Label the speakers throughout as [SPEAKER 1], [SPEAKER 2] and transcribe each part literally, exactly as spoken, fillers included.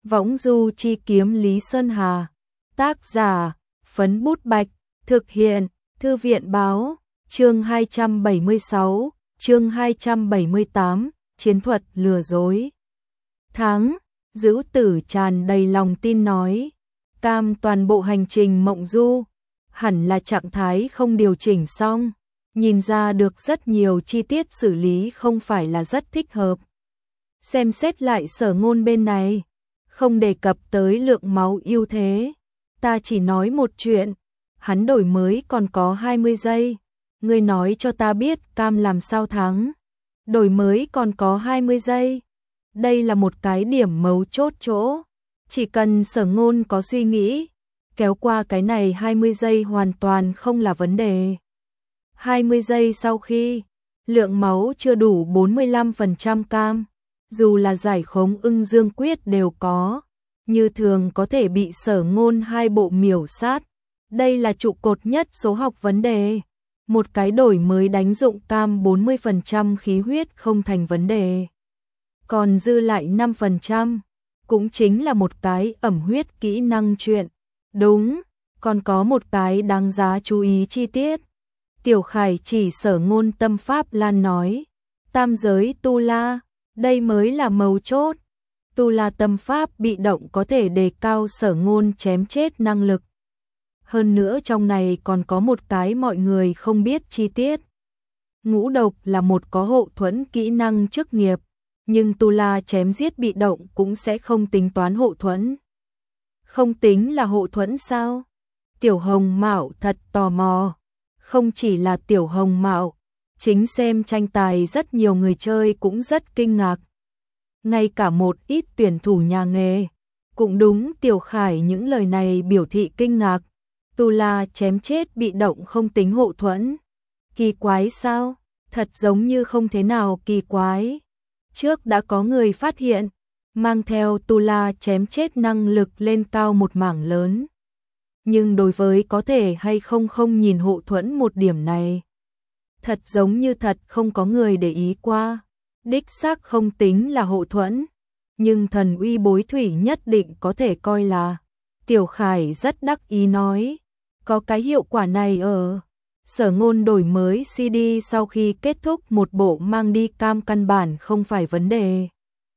[SPEAKER 1] Võng du chi kiếm Lý Sơn Hà. Tác giả, Phấn Bút Bạch. Thực hiện, Thư viện Báo. Chương hai trăm bảy mươi sáu, chương hai trăm bảy mươi tám, chiến thuật lừa dối. Tháng, Dữu Tử tràn đầy lòng tin nói. Cam toàn bộ hành trình mộng du, hẳn là trạng thái không điều chỉnh xong, nhìn ra được rất nhiều chi tiết xử lý không phải là rất thích hợp. Xem xét lại Sở Ngôn bên này, không đề cập tới lượng máu ưu thế. Ta chỉ nói một chuyện, hắn đổi mới còn có hai mươi giây. Ngươi nói cho ta biết Cam làm sao thắng. Đổi mới còn có hai mươi giây. Đây là một cái điểm mấu chốt chỗ. Chỉ cần Sở Ngôn có suy nghĩ, kéo qua cái này hai mươi giây hoàn toàn không là vấn đề. hai mươi giây sau khi, lượng máu chưa đủ bốn mươi lăm phần trăm Cam, dù là giải khống ưng dương quyết đều có, như thường có thể bị Sở Ngôn hai bộ miểu sát. Đây là trụ cột nhất số học vấn đề. Một cái đổi mới đánh dụng Cam bốn mươi phần trăm khí huyết không thành vấn đề. Còn dư lại năm phần trăm, cũng chính là một cái ẩm huyết kỹ năng chuyện. Đúng, còn có một cái đáng giá chú ý chi tiết. Tiểu Khải chỉ Sở Ngôn tâm pháp Lan nói. Tam giới tu la, đây mới là mấu chốt. Tu la tâm pháp bị động có thể đề cao Sở Ngôn chém chết năng lực. Hơn nữa trong này còn có một cái mọi người không biết chi tiết. Ngũ độc là một có hộ thuẫn kỹ năng chức nghiệp, nhưng tu la chém giết bị động cũng sẽ không tính toán hộ thuẫn. Không tính là hộ thuẫn sao? Tiểu Hồng Mạo thật tò mò. Không chỉ là Tiểu Hồng Mạo, chính xem tranh tài rất nhiều người chơi cũng rất kinh ngạc. Ngay cả một ít tuyển thủ nhà nghề, cũng đúng Tiểu Khải những lời này biểu thị kinh ngạc. Tu la chém chết bị động không tính hộ thuẫn. Kỳ quái sao? Thật giống như không thế nào kỳ quái. Trước đã có người phát hiện, mang theo tu la chém chết năng lực lên cao một mảng lớn. Nhưng đối với có thể hay không không nhìn hộ thuẫn một điểm này, thật giống như thật không có người để ý qua. Đích xác không tính là hộ thuẫn, nhưng thần uy bối thủy nhất định có thể coi là. Tiểu Khải rất đắc ý nói. Có cái hiệu quả này ở Sở Ngôn đổi mới xê đê sau khi kết thúc một bộ mang đi Cam căn bản không phải vấn đề.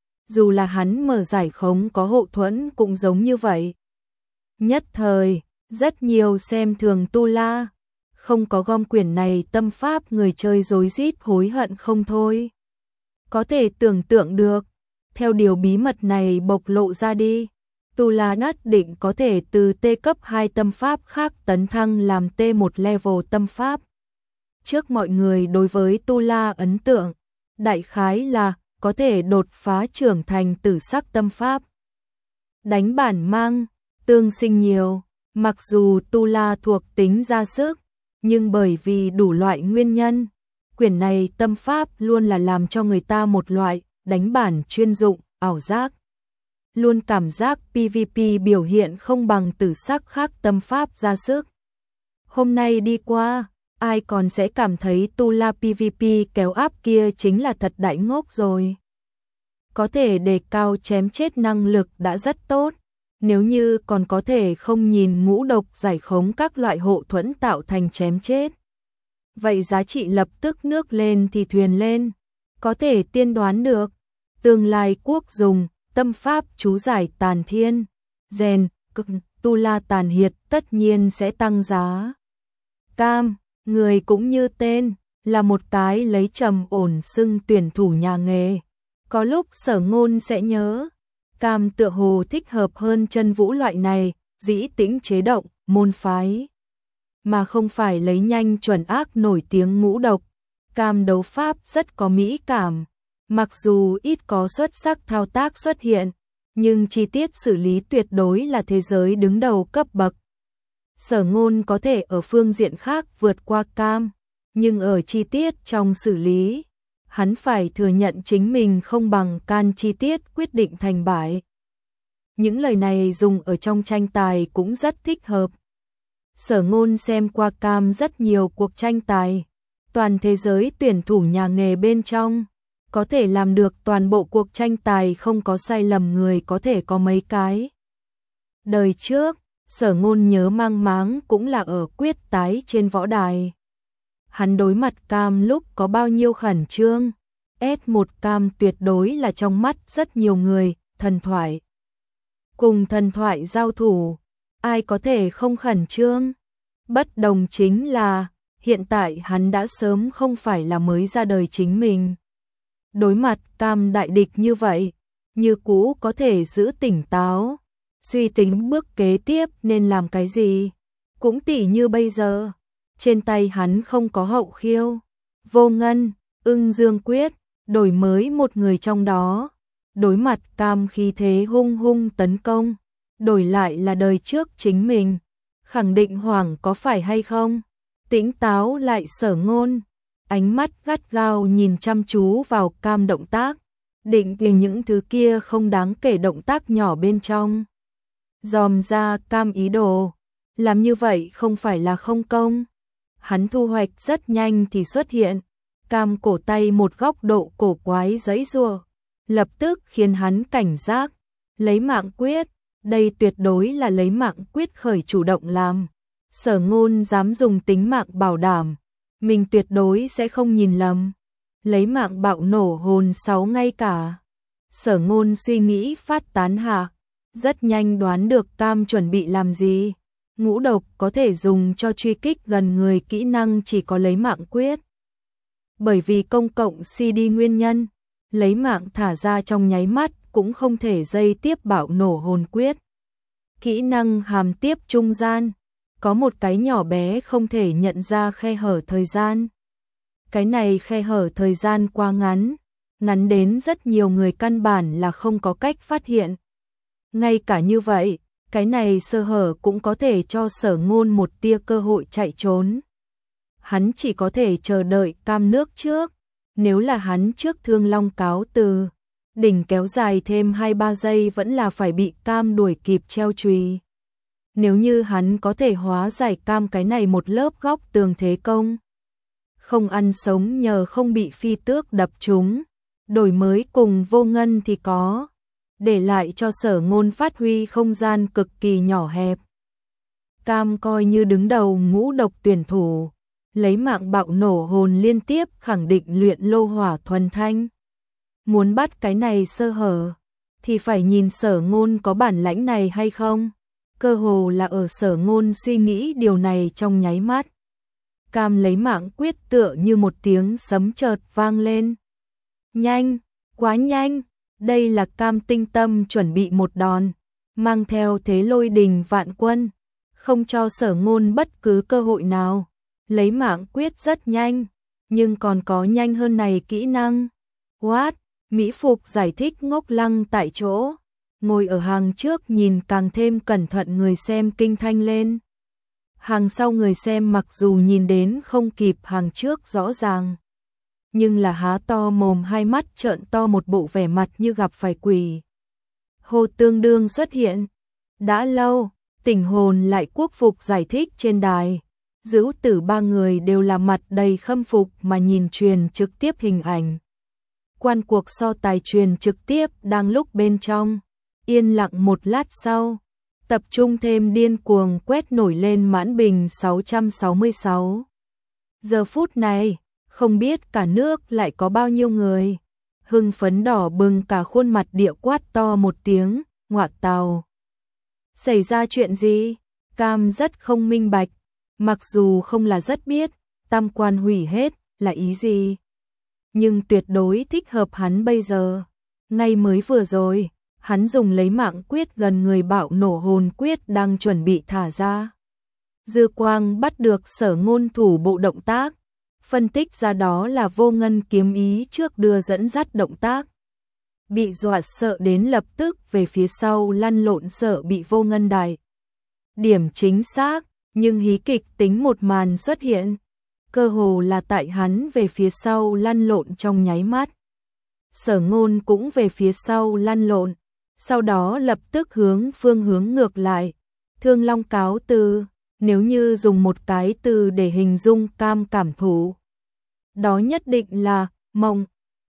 [SPEAKER 1] Dù là hắn mở giải khống có hộ thuẫn cũng giống như vậy. Nhất thời, rất nhiều xem thường tu la, không có gom quyển này tâm pháp người chơi rối rít hối hận không thôi. Có thể tưởng tượng được, theo điều bí mật này bộc lộ ra đi, tu la nhất định có thể từ T cấp hai tâm pháp khác tấn thăng làm T một level tâm pháp. Trước mọi người đối với tu la ấn tượng, đại khái là có thể đột phá trưởng thành tử sắc tâm pháp. Đánh bản mang, tương sinh nhiều, mặc dù tu la thuộc tính ra sức, nhưng bởi vì đủ loại nguyên nhân, quyển này tâm pháp luôn là làm cho người ta một loại đánh bản chuyên dụng, ảo giác. Luôn cảm giác pê vê pê biểu hiện không bằng tử sắc khác tâm pháp ra sức. Hôm nay đi qua, ai còn sẽ cảm thấy tu la pê vê pê kéo áp kia chính là thật đại ngốc rồi. Có thể đề cao chém chết năng lực đã rất tốt. Nếu như còn có thể không nhìn ngũ độc giải khống các loại hộ thuẫn tạo thành chém chết, vậy giá trị lập tức nước lên thì thuyền lên. Có thể tiên đoán được, tương lai quốc dùng tâm pháp chú giải tàn thiên, rèn, cực, tu la tàn hiệt tất nhiên sẽ tăng giá. Cam, người cũng như tên, là một cái lấy trầm ổn xưng tuyển thủ nhà nghề. Có lúc Sở Ngôn sẽ nhớ, Cam tựa hồ thích hợp hơn Chân Vũ loại này, dĩ tĩnh chế động, môn phái. Mà không phải lấy nhanh chuẩn ác nổi tiếng ngũ độc. Cam đấu pháp rất có mỹ cảm. Mặc dù ít có xuất sắc thao tác xuất hiện, nhưng chi tiết xử lý tuyệt đối là thế giới đứng đầu cấp bậc. Sở Ngôn có thể ở phương diện khác vượt qua Cam, nhưng ở chi tiết trong xử lý, hắn phải thừa nhận chính mình không bằng can chi tiết quyết định thành bại. Những lời này dùng ở trong tranh tài cũng rất thích hợp. Sở Ngôn xem qua Cam rất nhiều cuộc tranh tài, toàn thế giới tuyển thủ nhà nghề bên trong. có thể làm được toàn bộ cuộc tranh tài không có sai lầm người có thể có mấy cái. Đời trước, Sở Ngôn nhớ mang máng cũng là ở quyết tái trên võ đài. Hắn đối mặt Cam lúc có bao nhiêu khẩn trương. ét một Cam tuyệt đối là trong mắt rất nhiều người, thần thoại. Cùng thần thoại giao thủ, ai có thể không khẩn trương? Bất đồng chính là, hiện tại hắn đã sớm không phải là mới ra đời chính mình. Đối mặt Cam đại địch như vậy, như cũ có thể giữ tỉnh táo, suy tính bước kế tiếp nên làm cái gì. Cũng tỉ như bây giờ, trên tay hắn không có Hậu Khiêu, Vô Ngân, Ưng Dương Quyết, đổi mới một người trong đó. Đối mặt Cam khí thế hung hung tấn công, đổi lại là đời trước chính mình. Khẳng định hoảng có phải hay không? Tĩnh táo lại Sở Ngôn, ánh mắt gắt gao nhìn chăm chú vào Cam động tác, định tìm những thứ kia không đáng kể động tác nhỏ bên trong. Dòm ra Cam ý đồ, làm như vậy không phải là không công. Hắn thu hoạch rất nhanh thì xuất hiện, Cam cổ tay một góc độ cổ quái giãy giụa, lập tức khiến hắn cảnh giác, lấy mạng quyết, đây tuyệt đối là lấy mạng quyết khởi chủ động làm. Sở Ngôn dám dùng tính mạng bảo đảm, mình tuyệt đối sẽ không nhìn lầm. Lấy mạng bạo nổ hồn sáu ngay cả. Sở Ngôn suy nghĩ phát tán hạ, rất nhanh đoán được Cam chuẩn bị làm gì. Ngũ độc có thể dùng cho truy kích gần người kỹ năng chỉ có lấy mạng quyết. Bởi vì công cộng xê đê nguyên nhân, lấy mạng thả ra trong nháy mắt cũng không thể dây tiếp bạo nổ hồn quyết. Kỹ năng hàm tiếp trung gian, có một cái nhỏ bé không thể nhận ra khe hở thời gian. Cái này khe hở thời gian quá ngắn, ngắn đến rất nhiều người căn bản là không có cách phát hiện. Ngay cả như vậy, cái này sơ hở cũng có thể cho Sở Ngôn một tia cơ hội chạy trốn. Hắn chỉ có thể chờ đợi Cam nước trước, nếu là hắn trước Thương Long cáo từ, đỉnh kéo dài thêm hai ba giây vẫn là phải bị Cam đuổi kịp treo chùy. Nếu như hắn có thể hóa giải Cam cái này một lớp góc tường thế công, không ăn sống nhờ không bị phi tước đập trúng, đổi mới cùng Vô Ngân thì có, để lại cho Sở Ngôn phát huy không gian cực kỳ nhỏ hẹp. Cam coi như đứng đầu ngũ độc tuyển thủ, lấy mạng bạo nổ hồn liên tiếp khẳng định luyện lô hỏa thuần thanh. Muốn bắt cái này sơ hở, thì phải nhìn Sở Ngôn có bản lãnh này hay không. Cơ hồ là ở Sở Ngôn suy nghĩ điều này trong nháy mắt. Cam lấy mạng quyết tựa như một tiếng sấm chợt vang lên. Nhanh, quá nhanh, đây là Cam tinh tâm chuẩn bị một đòn, mang theo thế lôi đình vạn quân, không cho Sở Ngôn bất cứ cơ hội nào. Lấy mạng quyết rất nhanh, nhưng còn có nhanh hơn này kỹ năng. What? Mỹ Phục giải thích ngốc lăng tại chỗ, ngồi ở hàng trước nhìn càng thêm cẩn thận người xem kinh thanh lên. Hàng sau người xem mặc dù nhìn đến không kịp hàng trước rõ ràng, nhưng là há to mồm hai mắt trợn to một bộ vẻ mặt như gặp phải quỷ. Hồ Tương Đương xuất hiện. Đã lâu, Tỉnh Hồn lại Quốc Phục giải thích trên đài. Dữ Tử ba người đều là mặt đầy khâm phục mà nhìn truyền trực tiếp hình ảnh. Quan cuộc so tài truyền trực tiếp đang lúc bên trong. Yên lặng một lát sau, tập trung thêm điên cuồng quét nổi lên mãn bình sáu trăm sáu mươi sáu. Giờ phút này, không biết cả nước lại có bao nhiêu người. Hưng phấn đỏ bừng cả khuôn mặt địa quát to một tiếng, ngọa tào. Xảy ra chuyện gì? Cam rất không minh bạch, mặc dù không là rất biết, tam quan hủy hết là ý gì. Nhưng tuyệt đối thích hợp hắn bây giờ. Ngay mới vừa rồi, hắn dùng lấy mạng quyết gần người bạo nổ hồn quyết đang chuẩn bị thả ra. Dư quang bắt được Sở Ngôn thủ bộ động tác, phân tích ra đó là Vô Ngân kiếm ý trước đưa dẫn dắt động tác. Bị dọa sợ đến lập tức về phía sau lăn lộn sợ bị Vô Ngân đài. Điểm chính xác, nhưng hí kịch tính một màn xuất hiện. Cơ hồ là tại hắn về phía sau lăn lộn trong nháy mắt. Sở Ngôn cũng về phía sau lăn lộn, sau đó lập tức hướng phương hướng ngược lại. Thương Long cáo từ, nếu như dùng một cái từ để hình dung Cam cảm thụ, đó nhất định là mộng.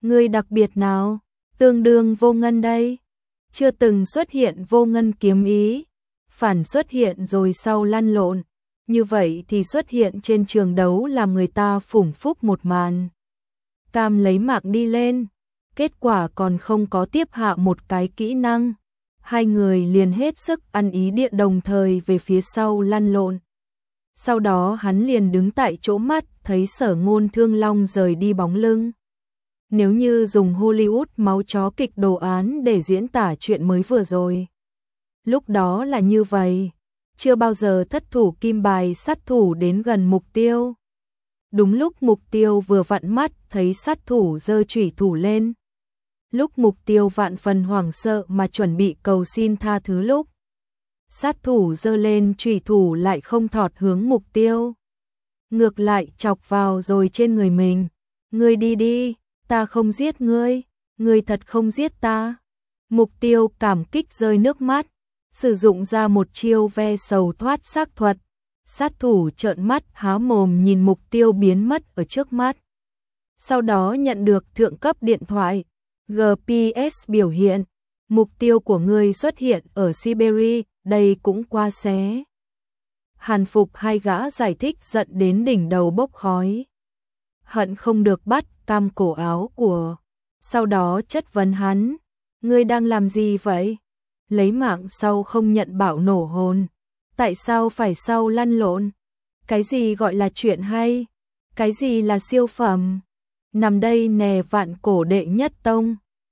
[SPEAKER 1] Người đặc biệt nào? Tương đương vô ngân đây. Chưa từng xuất hiện vô ngân kiếm ý. Phản xuất hiện rồi sau lăn lộn. Như vậy thì xuất hiện trên trường đấu làm người ta phủng phúc một màn. Cam lấy mạng đi lên. Kết quả còn không có tiếp hạ một cái kỹ năng. Hai người liền hết sức ăn ý địa đồng thời về phía sau lăn lộn. Sau đó hắn liền đứng tại chỗ mắt thấy Sở Ngôn Thương Long rời đi bóng lưng. Nếu như dùng Hollywood máu chó kịch đồ án để diễn tả chuyện mới vừa rồi. Lúc đó là như vậy. Chưa bao giờ thất thủ kim bài sát thủ đến gần mục tiêu. Đúng lúc mục tiêu vừa vặn mắt thấy sát thủ giơ chủy thủ lên. Lúc mục tiêu vạn phần hoảng sợ mà chuẩn bị cầu xin tha thứ lúc. Sát thủ giơ lên chủy thủ lại không thọt hướng mục tiêu. Ngược lại chọc vào rồi trên người mình. Ngươi đi đi, ta không giết ngươi, ngươi thật không giết ta. Mục tiêu cảm kích rơi nước mắt. Sử dụng ra một chiêu ve sầu thoát xác thuật. Sát thủ trợn mắt há mồm nhìn mục tiêu biến mất ở trước mắt. Sau đó nhận được thượng cấp điện thoại. giê pê ét biểu hiện. Mục tiêu của ngươi xuất hiện ở Siberia, đây cũng qua xé. Hàn Phục hai gã giải thích giận đến đỉnh đầu bốc khói. Hận không được bắt cam cổ áo của. Sau đó chất vấn hắn. Ngươi đang làm gì vậy? Lấy mạng sau không nhận bảo nổ hồn. Tại sao phải sau lăn lộn? Cái gì gọi là chuyện hay? Cái gì là siêu phẩm? Nằm đây nè vạn cổ đệ nhất tông.